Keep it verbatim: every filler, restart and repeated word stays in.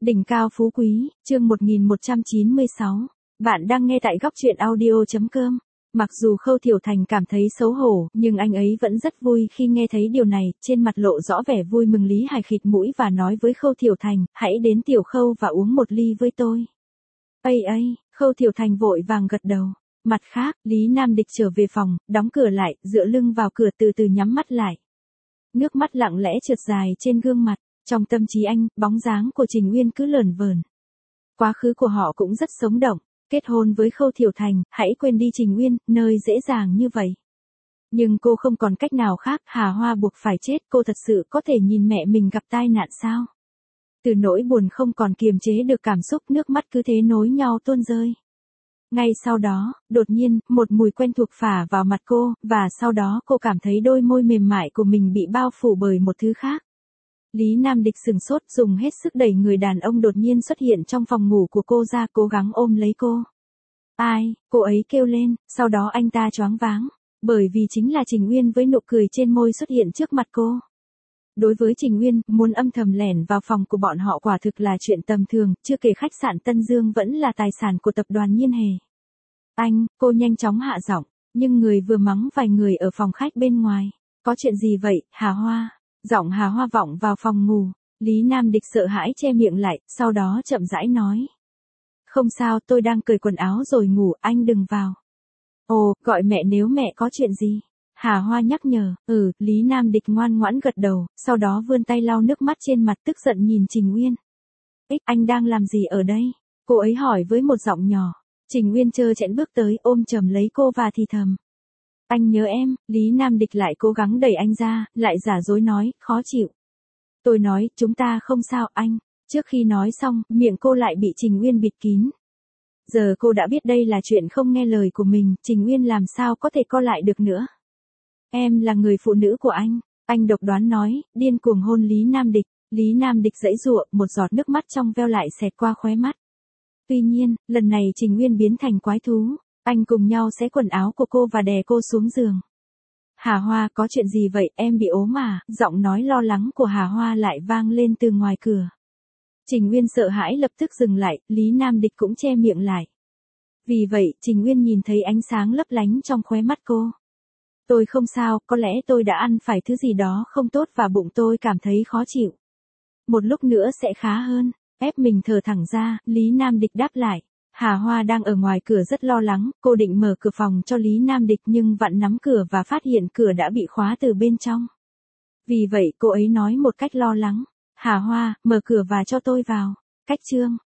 Đỉnh cao phú quý, chương một nghìn một trăm chín mươi sáu. Bạn đang nghe tại góc truyện audio.com. Mặc dù Khâu Thiểu Thành cảm thấy xấu hổ, nhưng anh ấy vẫn rất vui khi nghe thấy điều này, trên mặt lộ rõ vẻ vui mừng. Lý Hải khịt mũi và nói với Khâu Thiểu Thành, hãy đến Tiểu Khâu và uống một ly với tôi. Ây ây, Khâu Thiểu Thành vội vàng gật đầu. Mặt khác, Lý Nam Địch trở về phòng, đóng cửa lại, dựa lưng vào cửa từ từ nhắm mắt lại. Nước mắt lặng lẽ trượt dài trên gương mặt. Trong tâm trí anh, bóng dáng của Trình Uyên cứ lởn vởn. Quá khứ của họ cũng rất sống động. Kết hôn với Khâu Thiểu Thành, hãy quên đi Trình Uyên, nơi dễ dàng như vậy. Nhưng cô không còn cách nào khác, Hà Hoa buộc phải chết, cô thật sự có thể nhìn mẹ mình gặp tai nạn sao? Từ nỗi buồn không còn kiềm chế được cảm xúc, nước mắt cứ thế nối nhau tuôn rơi. Ngay sau đó, đột nhiên, một mùi quen thuộc phả vào mặt cô, và sau đó cô cảm thấy đôi môi mềm mại của mình bị bao phủ bởi một thứ khác. Lý Nam Địch sừng sốt, dùng hết sức đẩy người đàn ông đột nhiên xuất hiện trong phòng ngủ của cô ra, cố gắng ôm lấy cô. Ai, cô ấy kêu lên, sau đó anh ta choáng váng, bởi vì chính là Trình Uyên với nụ cười trên môi xuất hiện trước mặt cô. Đối với Trình Uyên, muốn âm thầm lẻn vào phòng của bọn họ quả thực là chuyện tầm thường, chưa kể khách sạn Tân Dương vẫn là tài sản của tập đoàn Nhiên Hề. Anh, cô nhanh chóng hạ giọng, nhưng người vừa mắng vài người ở phòng khách bên ngoài. Có chuyện gì vậy, Hà Hoa? Giọng Hà Hoa vọng vào phòng ngủ. Lý Nam Địch sợ hãi che miệng lại, sau đó chậm rãi nói. Không sao, tôi đang cởi quần áo rồi ngủ, anh đừng vào. Ồ, gọi mẹ nếu mẹ có chuyện gì. Hà Hoa nhắc nhở. Ừ, Lý Nam Địch ngoan ngoãn gật đầu, sau đó vươn tay lau nước mắt trên mặt, tức giận nhìn Trình Uyên. Ích, anh đang làm gì ở đây? Cô ấy hỏi với một giọng nhỏ. Trình Uyên trơ trẽn bước tới, ôm chầm lấy cô và thì thầm. Anh nhớ em. Lý Nam Địch lại cố gắng đẩy anh ra, lại giả dối nói, khó chịu. Tôi nói, chúng ta không sao anh. Trước khi nói xong, miệng cô lại bị Trình Uyên bịt kín. Giờ cô đã biết đây là chuyện không nghe lời của mình, Trình Uyên làm sao có thể co lại được nữa. Em là người phụ nữ của anh. Anh độc đoán nói, điên cuồng hôn Lý Nam Địch. Lý Nam Địch giãy giụa, một giọt nước mắt trong veo lại xẹt qua khóe mắt. Tuy nhiên, lần này Trình Uyên biến thành quái thú. Anh cùng nhau xé quần áo của cô và đè cô xuống giường. Hà Hoa, có chuyện gì vậy, em bị ốm à? Giọng nói lo lắng của Hà Hoa lại vang lên từ ngoài cửa. Trình Uyên sợ hãi lập tức dừng lại, Lý Nam Địch cũng che miệng lại. Vì vậy, Trình Uyên nhìn thấy ánh sáng lấp lánh trong khóe mắt cô. Tôi không sao, có lẽ tôi đã ăn phải thứ gì đó không tốt và bụng tôi cảm thấy khó chịu. Một lúc nữa sẽ khá hơn. Ép mình thở thẳng ra, Lý Nam Địch đáp lại. Hà Hoa đang ở ngoài cửa rất lo lắng, cô định mở cửa phòng cho Lý Nam Địch nhưng vặn nắm cửa và phát hiện cửa đã bị khóa từ bên trong. Vì vậy cô ấy nói một cách lo lắng. Hà Hoa, mở cửa và cho tôi vào. Cách chương.